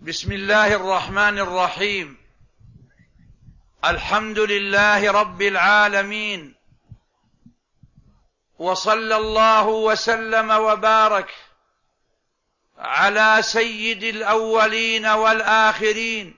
بسم الله الرحمن الرحيم. الحمد لله رب العالمين، وصلى الله وسلم وبارك على سيد الأولين والآخرين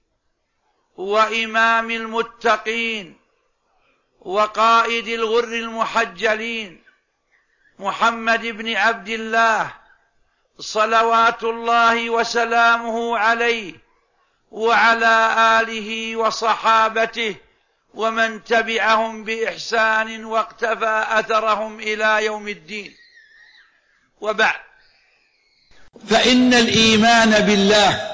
وإمام المتقين وقائد الغر المحجلين محمد بن عبد الله صلوات الله وسلامه عليه وعلى آله وصحابته ومن تبعهم بإحسان واقتفى أثرهم إلى يوم الدين. وبعد، فإن الإيمان بالله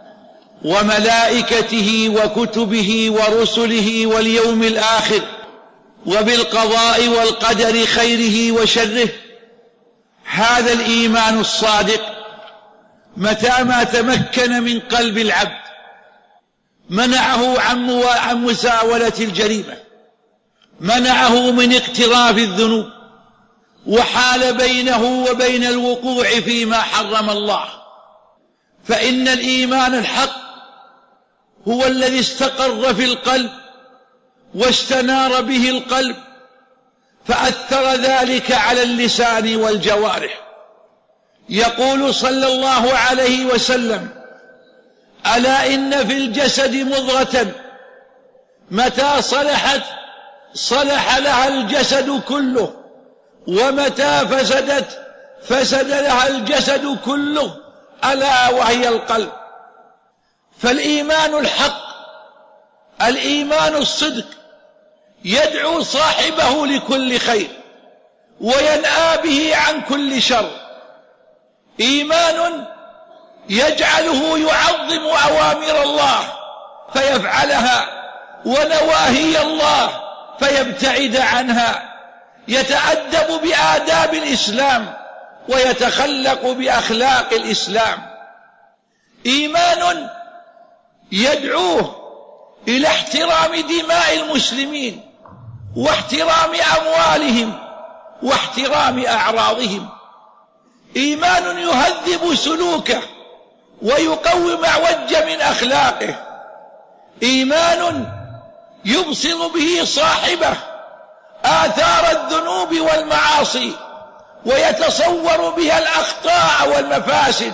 وملائكته وكتبه ورسله واليوم الآخر وبالقضاء والقدر خيره وشره، هذا الإيمان الصادق متى ما تمكن من قلب العبد منعه عن مساولة الجريمة، منعه من اقتراف الذنوب، وحال بينه وبين الوقوع فيما حرم الله. فإن الإيمان الحق هو الذي استقر في القلب واستنار به القلب، فأثر ذلك على اللسان والجوارح. يقول صلى الله عليه وسلم: ألا إن في الجسد مضغة متى صلحت صلح لها الجسد كله، ومتى فسدت فسد لها الجسد كله، ألا وهي القلب. فالإيمان الحق، الإيمان الصدق، يدعو صاحبه لكل خير وينأى به عن كل شر. إيمان يجعله يعظم أوامر الله فيفعلها ونواهي الله فيبتعد عنها، يتأدب بآداب الإسلام ويتخلق بأخلاق الإسلام. إيمان يدعوه إلى احترام دماء المسلمين واحترام أموالهم واحترام أعراضهم. إيمان يهذب سلوكه ويقوي ما وج من أخلاقه. إيمان يبصر به صاحبه آثار الذنوب والمعاصي ويتصور بها الأخطاء والمفاسد.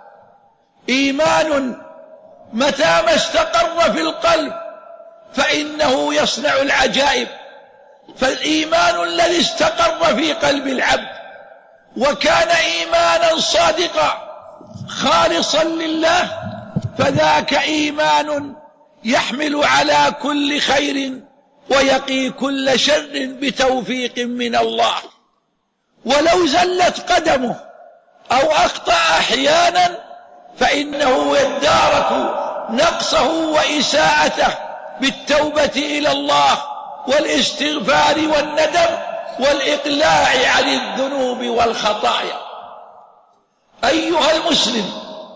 إيمان متى ما استقر في القلب فإنه يصنع العجائب. فالإيمان الذي استقر في قلب العبد وكان إيمانا صادقا خالصا لله، فذاك إيمان يحمل على كل خير ويقي كل شر بتوفيق من الله. ولو زلت قدمه أو أخطأ أحيانا فإنه يدارك نقصه وإساءته بالتوبة إلى الله والاستغفار والندم والإقلاع عن الذنوب والخطايا. أيها المسلم،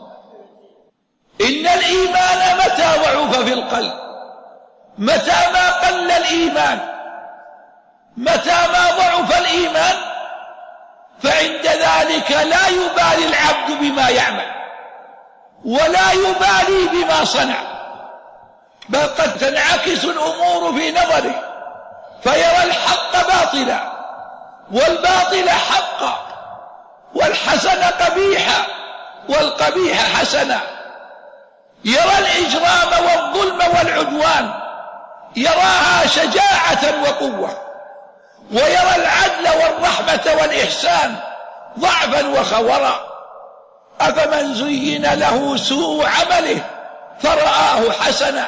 إن الإيمان متى ضعف في القلب، متى ما قل الإيمان، متى ما ضعف الإيمان، فعند ذلك لا يبالي العبد بما يعمل ولا يبالي بما صنع، بل قد تنعكس الأمور في نظره فيرى الحق باطلا والباطل حقا والحسن قبيحا والقبيح حسنا، يرى الإجرام والظلم والعدوان يراها شجاعة وقوة، ويرى العدل والرحمة والإحسان ضعفا وخورا. أفمن زين له سوء عمله فرآه حسنا.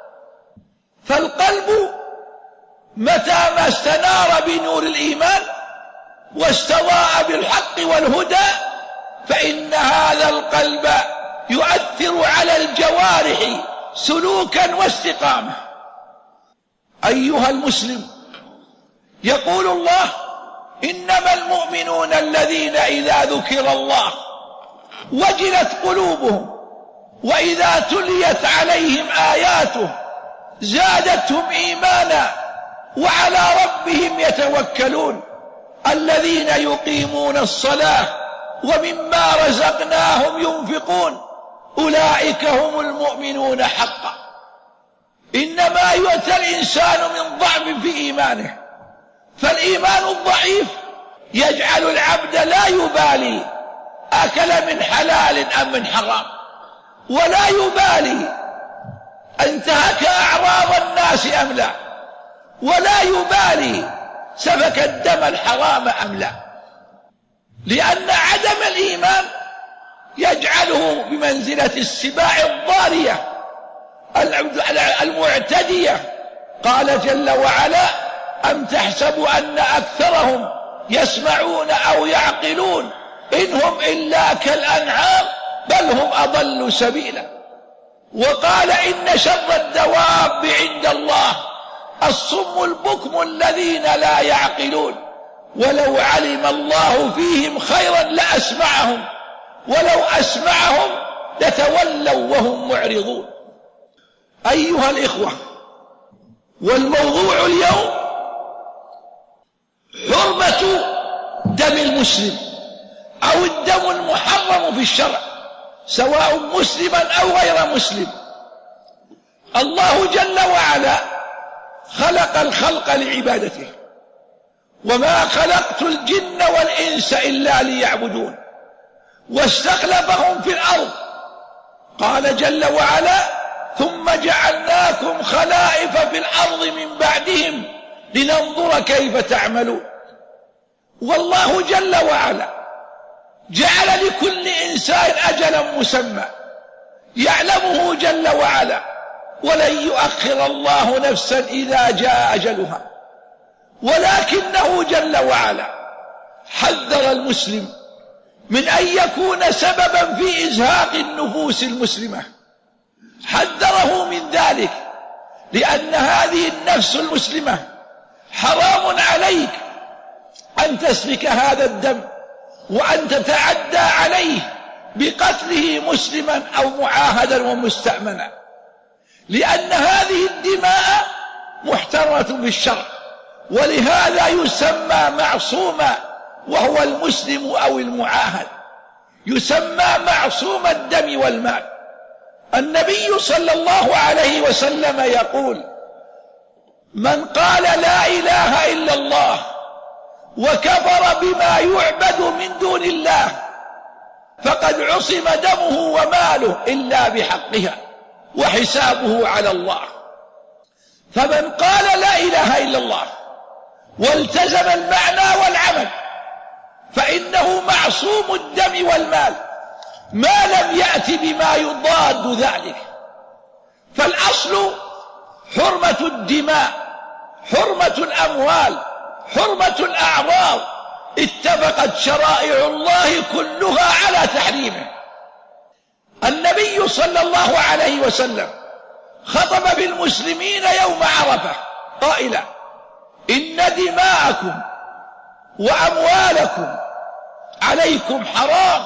فالقلب متى ما استنار بنور الإيمان واستضاء بالحق والهدى فإن هذا القلب يؤثر على الجوارح سلوكا واستقامة. أيها المسلم، يقول الله: إنما المؤمنون الذين إذا ذكر الله وجلت قلوبهم وإذا تليت عليهم آياته زادتهم إيمانا وعلى ربهم يتوكلون، الذين يقيمون الصلاة ومما رزقناهم ينفقون أولئك هم المؤمنون حقا. إنما يؤتى الإنسان من ضعف في إيمانه، فالإيمان الضعيف يجعل العبد لا يبالي أكل من حلال أم من حرام، ولا يبالي انتهك أعراض الناس أم لا، ولا يبالي سفك الدم الحرام أم لا، لأن عدم الإيمان يجعله بمنزلة السباع الضارية المعتدية. قال جل وعلا: أم تحسب أن أكثرهم يسمعون أو يعقلون إن هم إلا كالأنعام بل هم أضل سبيلا. وقال: إن شر الدواب عند الله الصم البكم الذين لا يعقلون ولو علم الله فيهم خيرا لأسمعهم ولو أسمعهم لتولوا وهم معرضون. أيها الإخوة، والموضوع اليوم حرمة دم المسلم أو الدم المحرم في الشرع، سواء مسلما أو غير مسلم. الله جل وعلا خلق الخلق لعبادته، وما خلقت الجن والإنس إلا ليعبدون، واستخلفهم في الأرض. قال جل وعلا: ثم جعلناكم خلائف في الأرض من بعدهم لننظر كيف تعملون. والله جل وعلا جعل لكل إنسان أجلا مسمى يعلمه جل وعلا، ولن يؤخر الله نفسا إذا جاء أجلها، ولكنه جل وعلا حذر المسلم من أن يكون سببا في إزهاق النفوس المسلمة، حذره من ذلك، لأن هذه النفس المسلمة حرام عليك أن تسفك هذا الدم وأن تتعدى عليه بقتله مسلما أو معاهدا ومستأمنا، لأن هذه الدماء محترمة بالشرع، ولهذا يسمى معصوما، وهو المسلم أو المعاهد يسمى معصوم الدم والمال. النبي صلى الله عليه وسلم يقول: من قال لا إله إلا الله وكفر بما يعبد من دون الله فقد عصم دمه وماله إلا بحقها وحسابه على الله. فمن قال لا إله إلا الله والتزم المعنى والعمل فإنه معصوم الدم والمال ما لم يأت بما يضاد ذلك. فالأصل حرمة الدماء، حرمة الأموال، حرمة الأعراض، اتفقت شرائع الله كلها على تحريمه. النبي صلى الله عليه وسلم خطب بالمسلمين يوم عرفة قائلا: إن دماءكم وأموالكم عليكم حرام.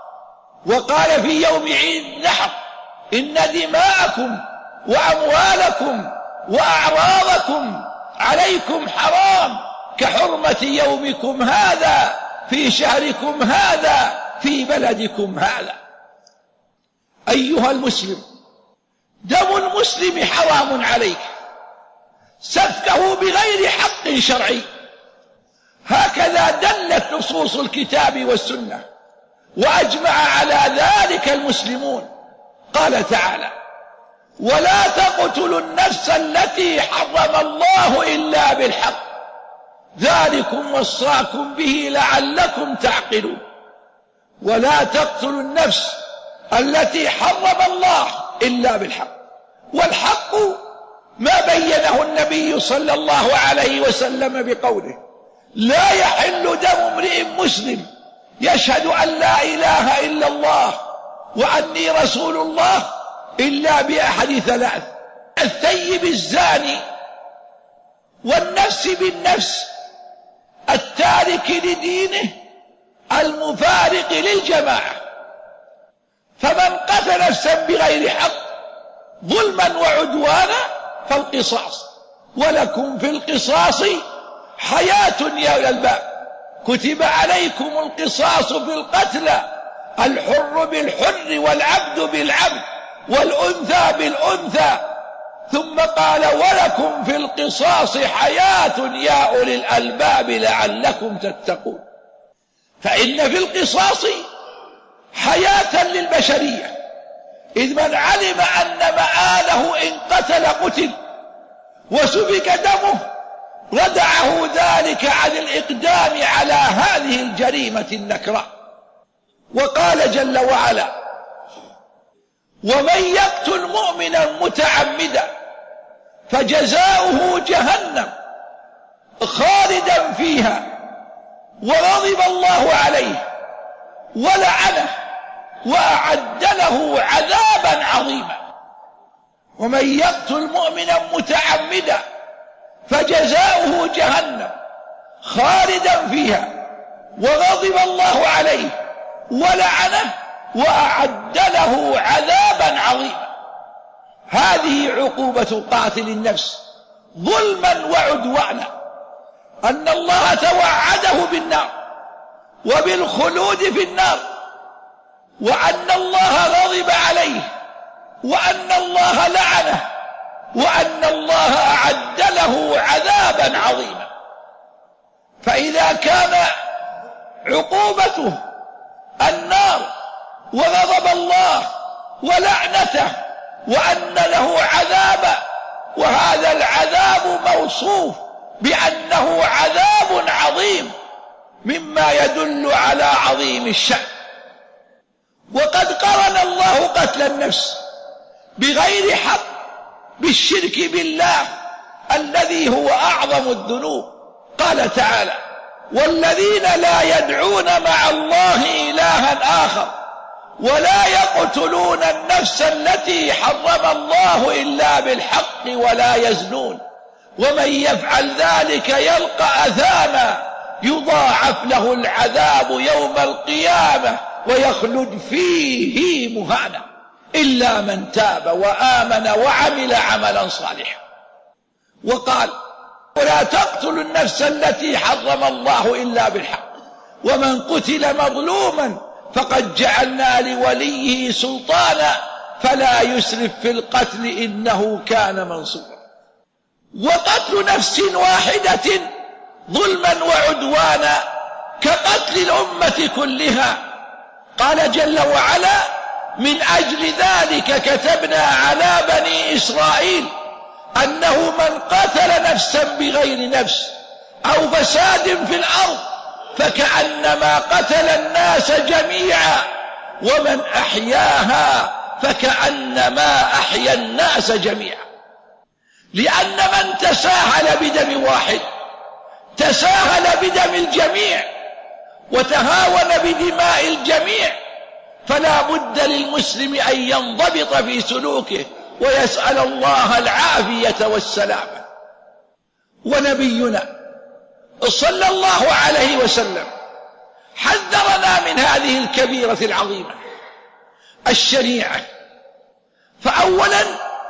وقال في يوم عيد النحر: إن دماءكم وأموالكم وأعراضكم عليكم حرام كحرمة يومكم هذا في شهركم هذا في بلدكم هذا. أيها المسلم، دم المسلم حرام عليك، سفكه بغير حق شرعي، هكذا دلت نصوص الكتاب والسنة، وأجمع على ذلك المسلمون. قال تعالى: ولا تقتلوا النفس التي حرم الله إلا بالحق ذلكم وصاكم به لعلكم تعقلون. ولا تقتلوا النفس التي حرم الله إلا بالحق، والحق ما بينه النبي صلى الله عليه وسلم بقوله: لا يحل دم امرئ مسلم يشهد أن لا إله إلا الله وأني رسول الله إلا بأحد ثلاث: الثيب الزاني، والنفس بالنفس، التارك لدينه، المفارق للجماعة. فمن قتل نفسا بغير حق ظلما وعدوانا فالقصاص، ولكم في القصاص حياة يا الألباب، كتب عليكم القصاص في القتلى الحر بالحر والعبد بالعبد والأنثى بالأنثى، ثم قال ولكم في القصاص حياة يا أولي الألباب لعلكم تتقون. فإن في القصاص حياة للبشرية، إذ من علم أن مآله إن قتل قتل وسفك دمه ردعه ذلك عن الإقدام على هذه الجريمة النكراء. وقال جل وعلا ومن يقتل مؤمنا متعمدا فجزاؤه جهنم خالدا فيها وغضب الله عليه ولعنه وأعد له عذابا عظيما. ومن يقتل مؤمنا متعمدا فجزاؤه جهنم خالدا فيها وغضب الله عليه ولعنه وأعد له عذابا عظيما. هذه عقوبة قاتل النفس ظلما وعدوانا، أن الله توعده بالنار وبالخلود في النار، وأن الله غضب عليه، وأن الله لعنه، وأن الله أعد له عذابا عظيما. فإذا كان عقوبته النار وغضب الله ولعنته وأن له عذابا، وهذا العذاب موصوف بأنه عذاب عظيم مما يدل على عظيم الشأن. وقد قرن الله قتل النفس بغير حق بالشرك بالله الذي هو أعظم الذنوب. قال تعالى والذين لا يدعون مع الله إلها آخر ولا يقتلون النفس التي حرم الله إلا بالحق ولا يزنون ومن يفعل ذلك يلقى أثاما يضاعف له العذاب يوم القيامة ويخلد فيه مهانا إلا من تاب وآمن وعمل عملا صالحا. وقال ولا تقتلوا النفس التي حرم الله إلا بالحق ومن قتل مظلوما فقد جعلنا لوليه سلطانا فلا يسرف في القتل إنه كان منصورا. وقتل نفس واحدة ظلما وعدوانا كقتل الأمة كلها. قال جل وعلا من أجل ذلك كتبنا على بني إسرائيل أنه من قتل نفسا بغير نفس أو فساد في الأرض فكأنما قتل الناس جميعا ومن أحياها فكأنما أحيا الناس جميعا. لأن من تساهل بدم واحد تساهل بدم الجميع وتهاون بدماء الجميع. فلا بد للمسلم أن ينضبط في سلوكه ويسأل الله العافية والسلامة. ونبينا صلى الله عليه وسلم حذرنا من هذه الكبيرة العظيمة الشنيعة. فأولا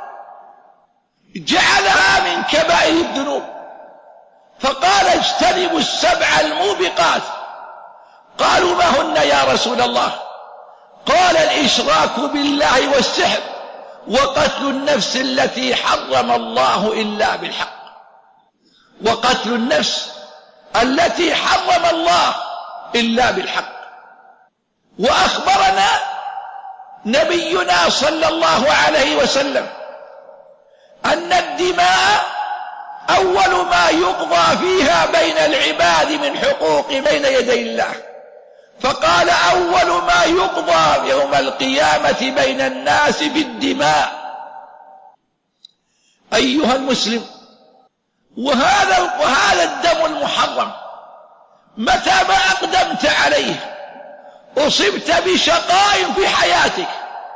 جعلها من كبائر الذنوب فقال اجتنبوا السبع الموبقات. قالوا ما هن يا رسول الله؟ قال الإشراك بالله والسحر وقتل النفس التي حرم الله إلا بالحق. وقتل النفس التي حرم الله إلا بالحق. وأخبرنا نبينا صلى الله عليه وسلم أن الدماء أول ما يقضى فيها بين العباد من حقوق بين يدي الله. فقال أول ما يقضى يوم القيامة بين الناس بالدماء. أيها المسلم، وهذا الدم المحرم متى ما أقدمت عليه أصبت بشقاء في حياتك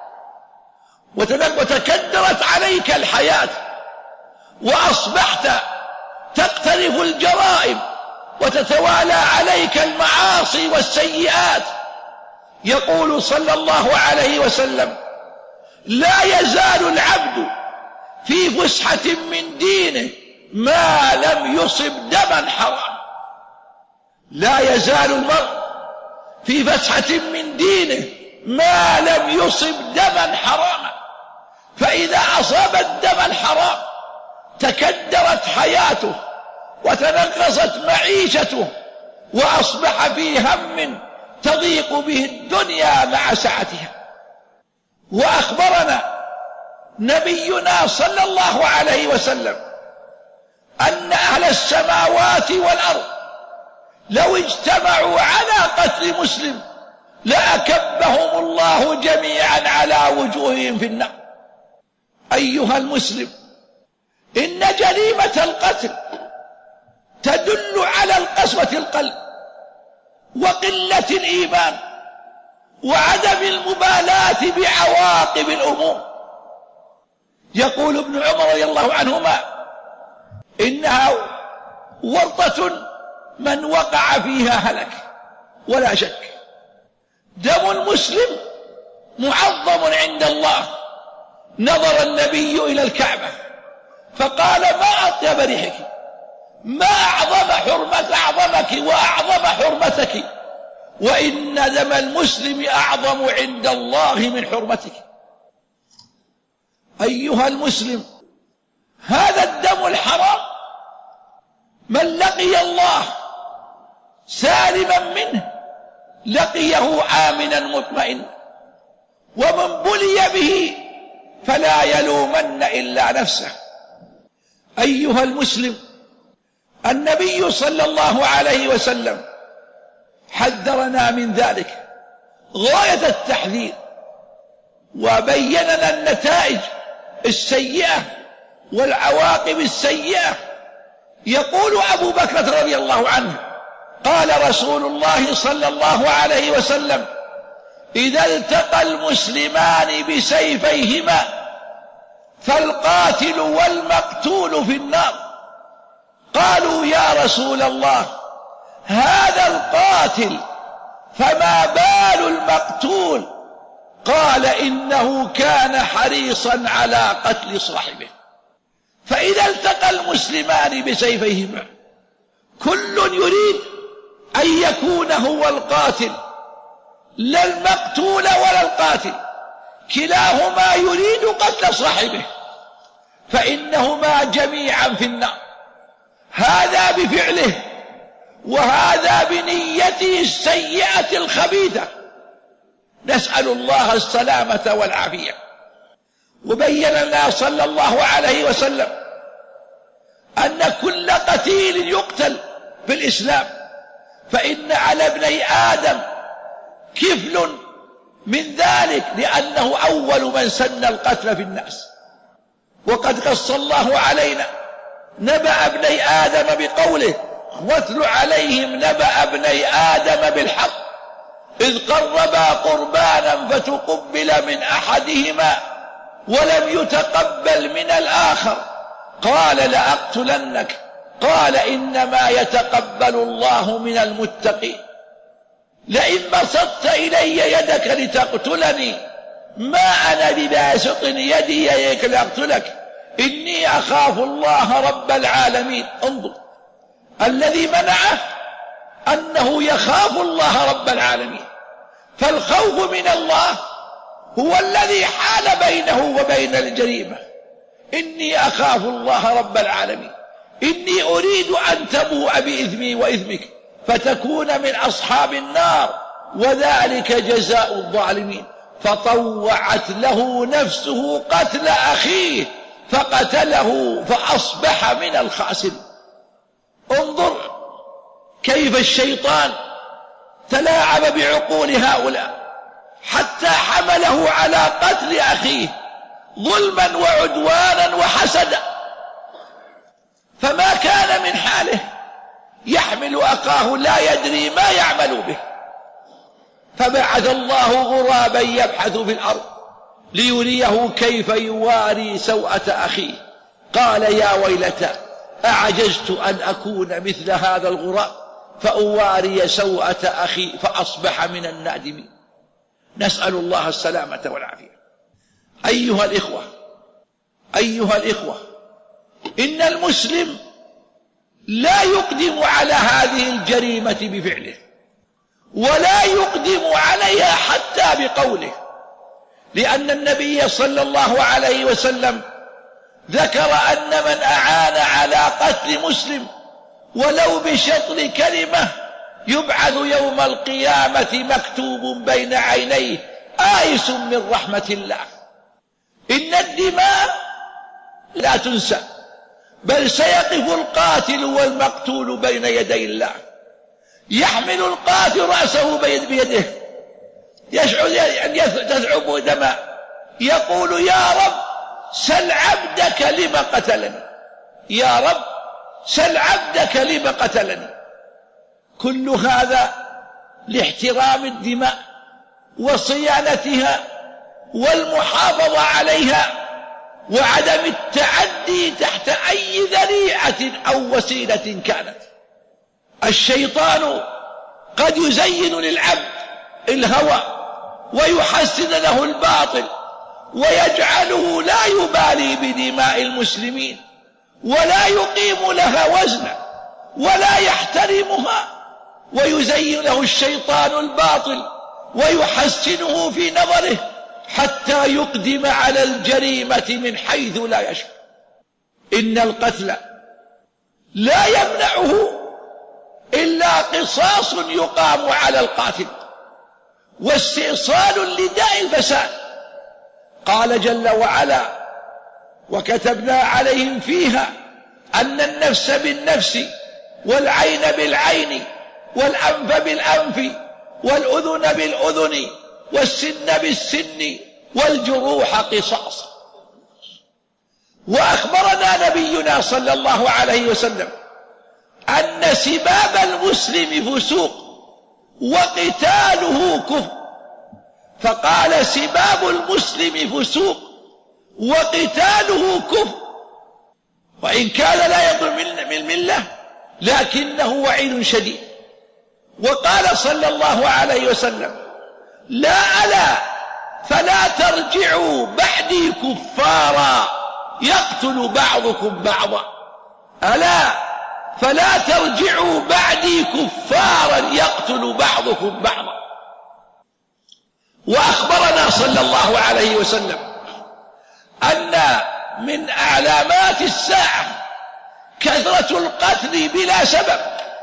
وتكدرت عليك الحياة وأصبحت تقترف الجرائم وتتوالى عليك المعاصي والسيئات. يقول صلى الله عليه وسلم لا يزال العبد في فسحة من دينه ما لم يصب دما حرام. لا يزال المرء في فسحة من دينه ما لم يصب دما حراما، فإذا أصاب الدم الحرام تكدرت حياته وتنغصت معيشته وأصبح في هم تضيق به الدنيا مع سعتها. وأخبرنا نبينا صلى الله عليه وسلم أن أهل السماوات والأرض لو اجتمعوا على قتل مسلم لأكبهم الله جميعا على وجوههم في النار. أيها المسلم، إن جريمة القتل تدل على القسوة القلب وقلة الإيمان وعدم المبالاة بعواقب الأمور. يقول ابن عمر رضي الله عنهما: إنها ورطة من وقع فيها هلك. ولا شك دم المسلم معظم عند الله. نظر النبي إلى الكعبة فقال: ما أطيب ريحك، ما أعظمك وأعظم حرمتك، وإن دم المسلم أعظم عند الله من حرمتك. أيها المسلم، هذا الدم الحرام من لقي الله سالما منه لقيه آمنا مطمئنا، ومن بلي به فلا يلومن إلا نفسه. أيها المسلم، النبي صلى الله عليه وسلم حذرنا من ذلك غاية التحذير، وبين لنا النتائج السيئة والعواقب السيئة. يقول أبو بكر رضي الله عنه: قال رسول الله صلى الله عليه وسلم: إذا التقى المسلمان بسيفيهما فالقاتل والمقتول في النار. قالوا: يا رسول الله، هذا القاتل فما بال المقتول؟ قال: إنه كان حريصا على قتل صاحبه. فإذا التقى المسلمان بسيفيهما كل يريد أن يكون هو القاتل، لا المقتول ولا القاتل، كلاهما يريد قتل صاحبه، فإنهما جميعا في النار، هذا بفعله وهذا بنيته السيئة الخبيثة. نسأل الله السلامة والعافية. وبين لنا صلى الله عليه وسلم أن كل قتيل يقتل في الإسلام فإن على ابني آدم كفل من ذلك، لأنه أول من سن القتل في الناس. وقد قص الله علينا نبأ ابني آدم بقوله: واتل عليهم نبأ ابني آدم بالحق إذ قربا قربانا فتقبل من أحدهما ولم يتقبل من الآخر قال: لأقتلنك. قال: إنما يتقبل الله من المتقين. لئن بسطت إلي يدك لتقتلني ما أنا بباسط يدي إليك لأقتلك، إني أخاف الله رب العالمين. انظر، الذي منعه أنه يخاف الله رب العالمين، فالخوف من الله هو الذي حال بينه وبين الجريمة. إني أخاف الله رب العالمين، إني أريد أن تبوء بإثمي وإثمك فتكون من أصحاب النار، وذلك جزاء الظالمين. فطوعت له نفسه قتل أخيه فقتله فأصبح من الخاسرين. انظر كيف الشيطان تلاعب بعقول هؤلاء حتى حمله على قتل أخيه ظلما وعدوانا وحسدا، فما كان من حاله يحمل أخاه لا يدري ما يعمل به، فبعث الله غرابا يبحث في الأرض ليريه كيف يواري سوءة أخيه. قال: يا ويلتى أعجزت أن أكون مثل هذا الغراب فأواري سوءة أخي فأصبح من النادمين. نسأل الله السلامة والعافية. أيها الإخوة، إن المسلم لا يقدم على هذه الجريمة بفعله، ولا يقدم عليها حتى بقوله، لأن النبي صلى الله عليه وسلم ذكر أن من أعان على قتل مسلم ولو بشطر كلمة يبعث يوم القيامة مكتوب بين عينيه آيس من رحمة الله. إن الدماء لا تنسى، بل سيقف القاتل والمقتول بين يدي الله، يحمل القاتل رأسه بيده، يشعر تذعب دماء، يقول يا رب سل عبدك لما قتلني، يا رب سل عبدك لما قتلني. كل هذا لاحترام الدماء وصيانتها والمحافظة عليها وعدم التعدي تحت أي ذريعة أو وسيلة كانت. الشيطان قد يزين للعبد الهوى ويحسن له الباطل ويجعله لا يبالي بدماء المسلمين ولا يقيم لها وزنا ولا يحترمها، ويزين له الشيطان الباطل ويحسنه في نظره حتى يقدم على الجريمة من حيث لا يشعر. إن القتل لا يمنعه إلا قصاص يقام على القاتل واستئصال لداء الفساد. قال جل وعلا وكتبنا عليهم فيها أن النفس بالنفس والعين بالعين والأنف بالأنف والأذن بالأذن والسن بالسن والجروح قصاص. وأخبرنا نبينا صلى الله عليه وسلم أن سباب المسلم فسوق وقتاله كفر، فقال سباب المسلم فسوق وقتاله كفر، وإن كان لا يضر من الملة لكنه وعيد شديد. وقال صلى الله عليه وسلم لا ألا فلا ترجعوا بعدي كفارا يقتل بعضكم بعضا، ألا فلا ترجعوا بعدي كفارا يقتل بعضكم بعضا. وأخبرنا صلى الله عليه وسلم أن من علامات الساعة كثرة القتل بلا سبب،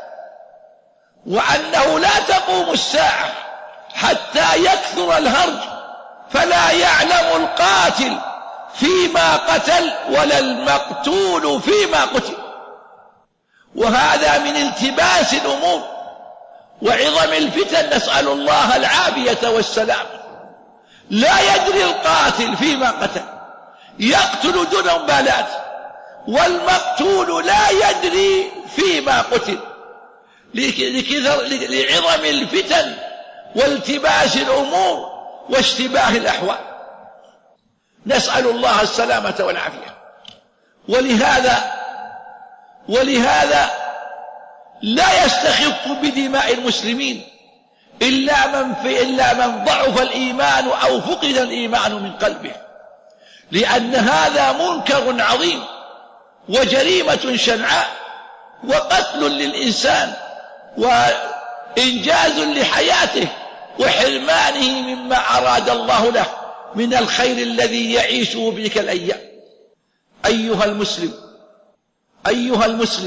وأنه لا تقوم الساعة حتى يكثر الهرج فلا يعلم القاتل فيما قتل ولا المقتول فيما قتل. وهذا من التباس الأمور وعظم الفتن، نسأل الله العافية والسلام. لا يدري القاتل فيما قتل، يقتل دون مبالاة، والمقتول لا يدري فيما قتل لعظم الفتن والتباس الأمور واشتباه الأحوال. نسأل الله السلامة والعافية. ولهذا لا يستخف بدماء المسلمين إلا من ضعف الإيمان أو فقد الإيمان من قلبه، لأن هذا منكر عظيم وجريمة شنعاء وقتل للإنسان وإنجاز لحياته وحرمانه مما أراد الله له من الخير الذي يعيشه بتلك الأيام. أيها المسلم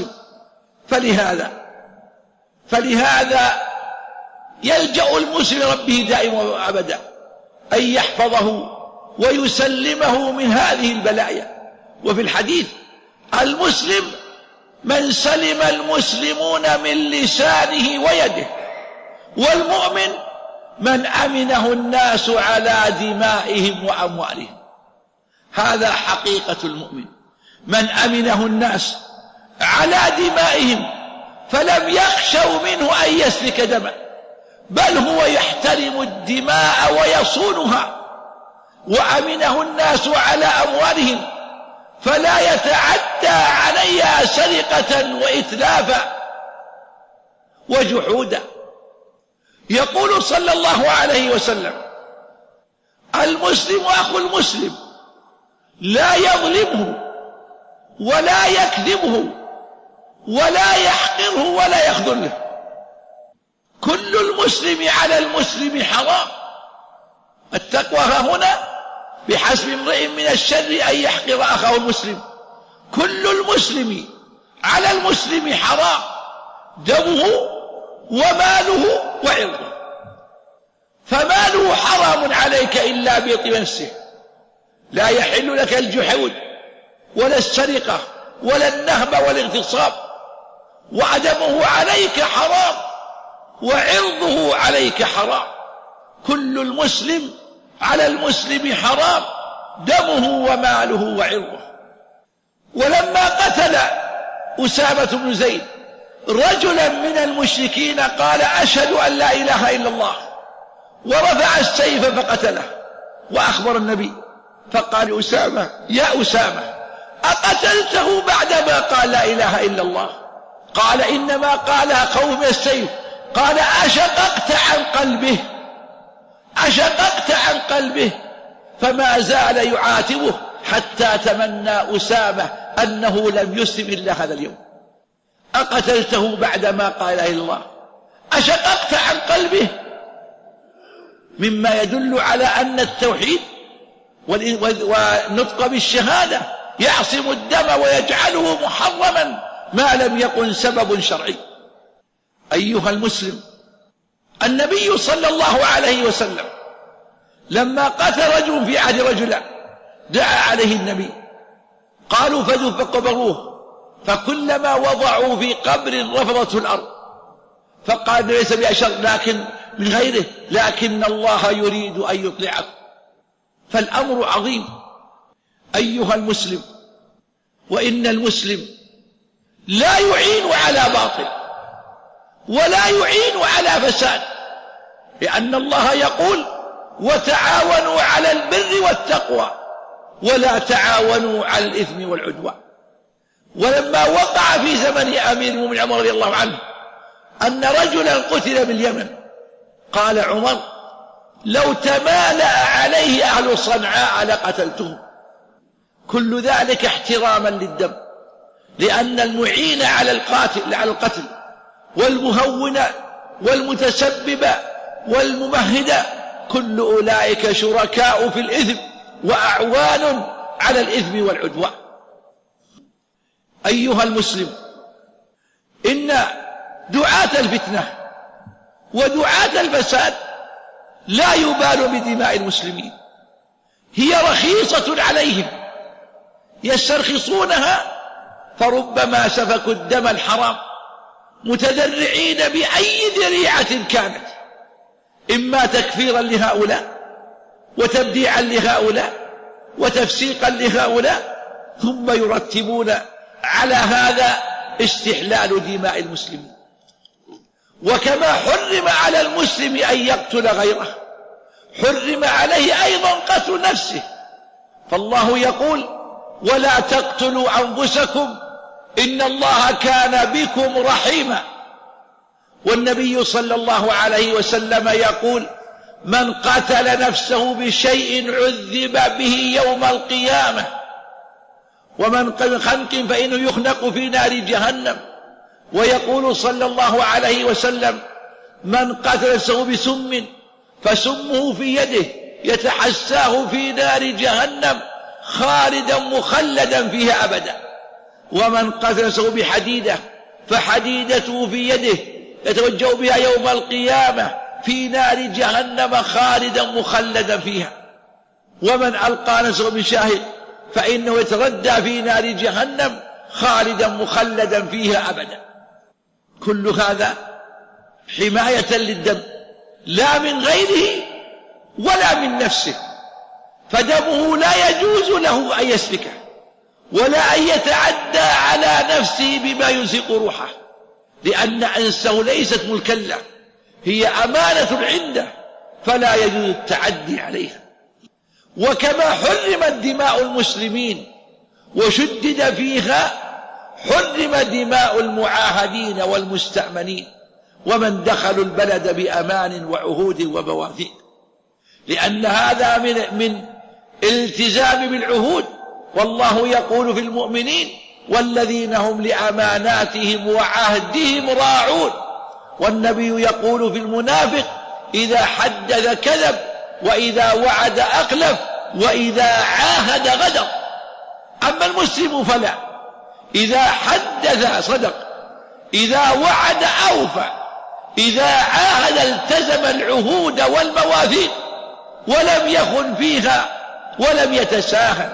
فلهذا يلجأ المسلم ربه دائما وأبدا أن يحفظه ويسلمه من هذه البلايا. وفي الحديث المسلم من سلم المسلمون من لسانه ويده، والمؤمن من أمنه الناس على دمائهم وأموالهم. هذا حقيقة المؤمن، من أمنه الناس على دمائهم فلم يخشوا منه أن يسفك دما، بل هو يحترم الدماء ويصونها. وأمنه الناس على أموالهم فلا يتعدى عليها سرقة وإتلافا وجحودا. يقول صلى الله عليه وسلم المسلم أخو المسلم لا يظلمه ولا يكذبه ولا يحقره ولا يخذله. كل المسلم على المسلم حرام. التقوى هنا بحسب امرئ من الشر أن يحقر أخاه المسلم. كل المسلم على المسلم حرام، دمه وماله وعرضه. فماله حرام عليك إلا بطيب نفسه، لا يحل لك الجحود ولا السرقة ولا النهب ولا الاغتصاب، وعدمه عليك حرام وعرضه عليك حرام. كل المسلم على المسلم حرام، دمه وماله وعرضه. ولما قتل أسامة بن زيد رجلا من المشركين قال أشهد أن لا إله إلا الله، ورفع السيف فقتله، وأخبر النبي فقال أسامة يا أسامة أقتلته بعدما قال لا إله إلا الله؟ قال إنما قالها خوف من السيف. قال أشققت عن قلبه، أشققت عن قلبه. فما زال يعاتبه حتى تمنى أسامة أنه لم يسلم إلا هذا اليوم. أقتلته بعدما قال لا إله إلا الله، أشققت عن قلبه، مما يدل على أن التوحيد والنطق بالشهادة يعصم الدم ويجعله محرما ما لم يكن سبب شرعي. أيها المسلم، النبي صلى الله عليه وسلم لما قتل رجل في عهد رجلا دعا عليه النبي، قالوا فقبروه، فكلما وضعوا في قبر رفضته الأرض، فقال ليس بأشر لكن من غيره، لكن الله يريد أن يطلعكم. فالأمر عظيم. أيها المسلم، وإن المسلم لا يعين على باطل ولا يعين على فساد، لأن الله يقول وتعاونوا على البر والتقوى ولا تعاونوا على الإثم والعدوان. ولما وقع في زمن أمير المؤمنين عمر رضي الله عنه أن رجلا قتل باليمن، قال عمر لو تمالأ عليه أهل صنعاء لقتلتهم. كل ذلك احتراما للدم، لأن المعين على القتل والمهون والمتسبب والممهد كل أولئك شركاء في الإثم وأعوان على الإثم والعدوان. أيها المسلم، إن دعاة الفتنة ودعاة الفساد لا يبالوا بدماء المسلمين، هي رخيصة عليهم يسترخصونها، فربما سفكوا الدم الحرام متذرعين بأي ذريعة كانت، إما تكفيرا لهؤلاء وتبديعا لهؤلاء وتفسيقا لهؤلاء، ثم يرتبون على هذا استحلال دماء المسلمين. وكما حرم على المسلم أن يقتل غيره، حرم عليه أيضا قتل نفسه. فالله يقول ولا تقتلوا أنفسكم إن الله كان بكم رحيما. والنبي صلى الله عليه وسلم يقول من قتل نفسه بشيء عذب به يوم القيامة، ومن خنق فإنه يخنق في نار جهنم. ويقول صلى الله عليه وسلم من قتل نفسه بسم فسمه في يده يتحساه في نار جهنم خالدا مخلدا فيها أبدا، ومن قتل نفسه بحديدة فحديدته في يده يتوجه بها يوم القيامة في نار جهنم خالدا مخلدا فيها، ومن ألقى نفسه بشاهد فإنه يتردى في نار جهنم خالدا مخلدا فيها أبدا. كل هذا حماية للدم، لا من غيره ولا من نفسه، فدمه لا يجوز له أن يسفكه ولا أن يتعدى على نفسه بما يزهق روحه، لأن أنسه ليست ملكا له، هي أمانة عنده، فلا يجوز التعدي عليها. وكما حرمت دماء المسلمين وشدد فيها، حرم دماء المعاهدين والمستأمنين ومن دخلوا البلد بأمان وعهود ومواثيق، لأن هذا من الالتزام بالعهود. والله يقول في المؤمنين والذين هم لأماناتهم وعهدهم راعون والنبي يقول في المنافق: إذا حدث كذب، وإذا وعد أخلف، وإذا عاهد غدر. أما المسلم فلا، إذا حدث صدق، إذا وعد أوفى، إذا عاهد التزم العهود والمواثيق، ولم يخن فيها ولم يتساهل.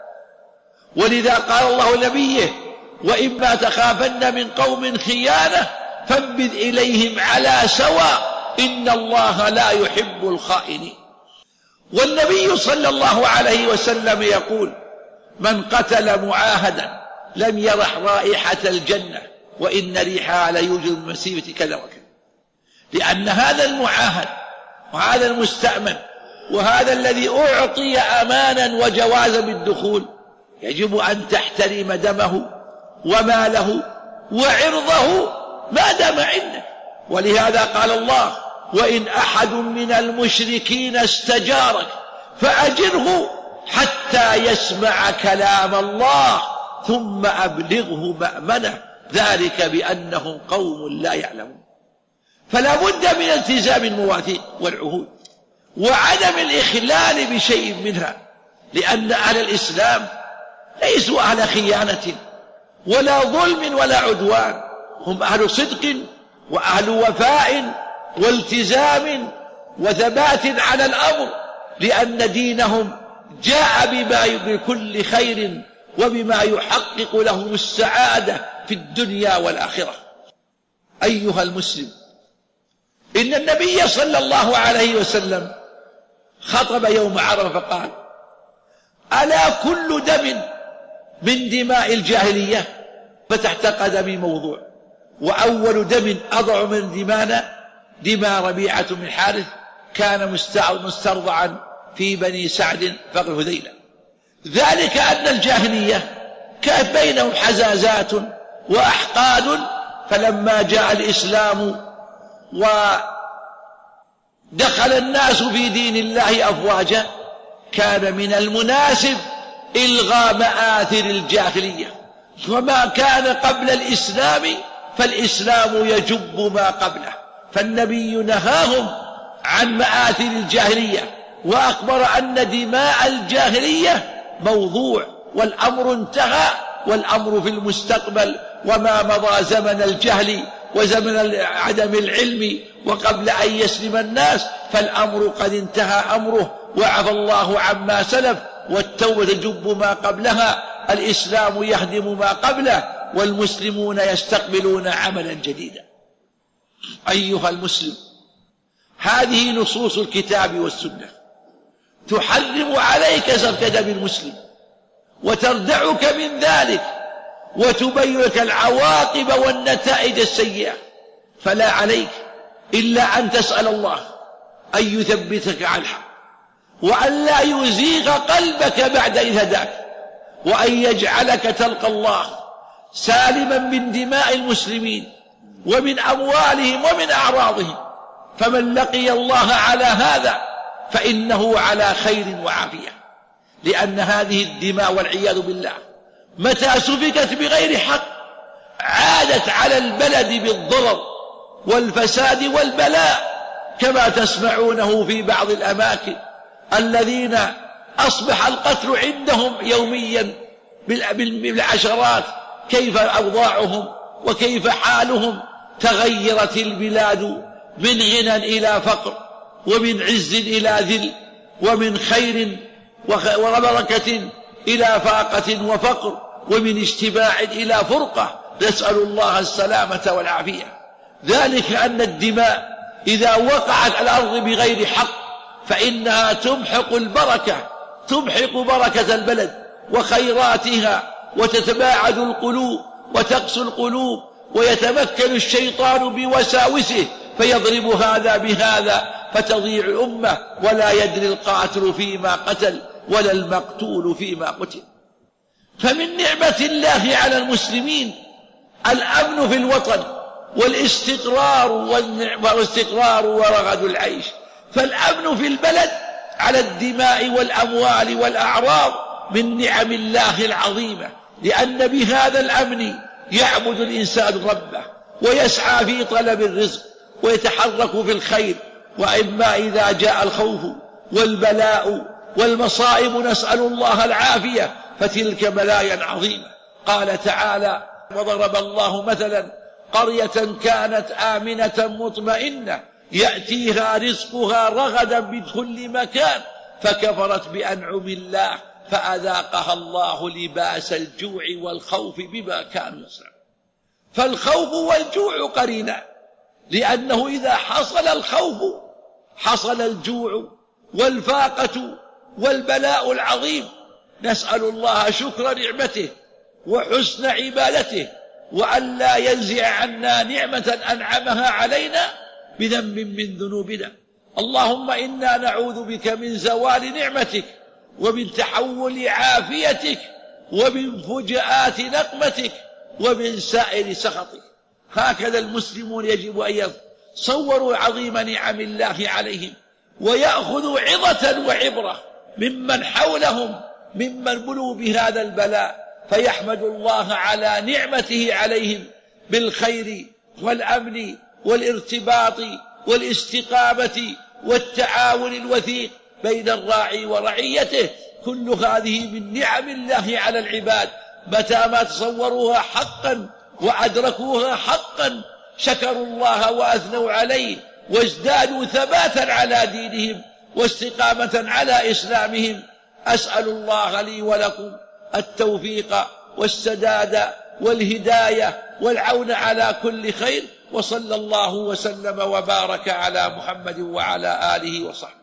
ولذا قال الله لنبيه: وإما تخافن من قوم خيانة فانبذ إليهم على سواء إن الله لا يحب الخائنين. والنبي صلى الله عليه وسلم يقول: من قتل معاهدا لم يرح رائحة الجنة وإن ريحها ليوجد من مسيرة كذا وكذا. لأن هذا المعاهد وهذا المستأمن وهذا الذي أعطي أمانا وجوازا بالدخول يجب أن تحترم دمه وماله وعرضه ما دام عندك. ولهذا قال الله: وإن أحد من المشركين استجارك فأجره حتى يسمع كلام الله ثم أبلغه مأمنه ذلك بأنهم قوم لا يعلمون. فلا بد من التزام المواثيق والعهود وعدم الإخلال بشيء منها، لأن أهل الإسلام ليسوا أهل خيانة ولا ظلم ولا عدوان، هم أهل صدق وأهل وفاء والتزام وثبات على الأمر، لأن دينهم جاء بكل خير وبما يحقق لهم السعادة في الدنيا والآخرة. أيها المسلم، إن النبي صلى الله عليه وسلم خطب يوم عرفة فقال: ألا كل دم من دماء الجاهلية؟ فتحت قدمي موضوع، وأول دم أضع من دمانا دماء ربيعة بن الحارث كان مسترضعا في بني سعد فقر هذيلة. ذلك أن الجاهلية كانت بينهم حزازات وأحقاد، فلما جاء الإسلام ودخل الناس في دين الله أفواجا كان من المناسب إلغاء مآثر الجاهلية، وما كان قبل الإسلام فالإسلام يجب ما قبله. فالنبي نهاهم عن مآثر الجاهلية وأخبر أن دماء الجاهلية موضوع، والأمر انتهى، والأمر في المستقبل، وما مضى زمن الجهل وزمن عدم العلم وقبل أن يسلم الناس، فالأمر قد انتهى أمره وعفى الله عما سلف، والتوبة تجب ما قبلها، الإسلام يهدم ما قبله، والمسلمون يستقبلون عملا جديدا. أيها المسلم، هذه نصوص الكتاب والسنة تحرم عليك سفك دم المسلم وتردعك من ذلك وتبين لك العواقب والنتائج السيئة، فلا عليك إلا أن تسأل الله أن يثبتك على الحق، وأن لا يزيغ قلبك بعد إذ هداك، وأن يجعلك تلقى الله سالما من دماء المسلمين ومن أموالهم ومن أعراضهم. فمن لقي الله على هذا فإنه على خير وعافية، لأن هذه الدماء والعياذ بالله متى سفكت بغير حق عادت على البلد بالضرر والفساد والبلاء، كما تسمعونه في بعض الأماكن الذين أصبح القتل عندهم يوميا بالعشرات. كيف أوضاعهم وكيف حالهم؟ تغيرت البلاد من غنى إلى فقر، ومن عز إلى ذل، ومن خير وبركة إلى فاقة وفقر، ومن اجتماع إلى فرقة، نسأل الله السلامة والعافية. ذلك أن الدماء إذا وقعت على الأرض بغير حق فإنها تمحق البركة، تمحق بركة البلد وخيراتها، وتتباعد القلوب وتقسو القلوب، ويتمكن الشيطان بوساوسه فيضرب هذا بهذا فتضيع الأمة، ولا يدري القاتل فيما قتل ولا المقتول فيما قتل. فمن نعمة الله على المسلمين الأمن في الوطن والاستقرار ورغد العيش. فالأمن في البلد على الدماء والأموال والأعراض من نعم الله العظيمة، لأن بهذا الأمن يعبد الإنسان ربه ويسعى في طلب الرزق ويتحرك في الخير. وإما إذا جاء الخوف والبلاء والمصائب نسأل الله العافية فتلك بلايا عظيمة. قال تعالى: وضرب الله مثلا قرية كانت آمنة مطمئنة يأتيها رزقها رغدا من كل مكان فكفرت بأنعم الله فأذاقها الله لباس الجوع والخوف بما كانوا يصنعون. فالخوف والجوع قرينا، لأنه إذا حصل الخوف حصل الجوع والفاقة والبلاء العظيم. نسأل الله شكر نعمته وحسن عبادته، وأن لا ينزع عنا نعمة أنعمها علينا بذنب من ذنوبنا. اللهم إنا نعوذ بك من زوال نعمتك ومن تحول عافيتك ومن فجآت نقمتك ومن سائر سخطك. هكذا المسلمون يجب أن يتصوروا عظيم نعم الله عليهم، ويأخذوا عظة وعبرة ممن حولهم ممن بلوا بهذا البلاء، فيحمدوا الله على نعمته عليهم بالخير والأمن والارتباط والاستقامة والتعاون الوثيق بين الراعي ورعيته. كل هذه من نعم الله على العباد، متى ما تصوروها حقا وأدركوها حقا شكروا الله وأثنوا عليه وازدادوا ثباتا على دينهم واستقامة على إسلامهم. أسأل الله لي ولكم التوفيق والسداد والهداية والعون على كل خير، وصلى الله وسلم وبارك على محمد وعلى آله وصحبه.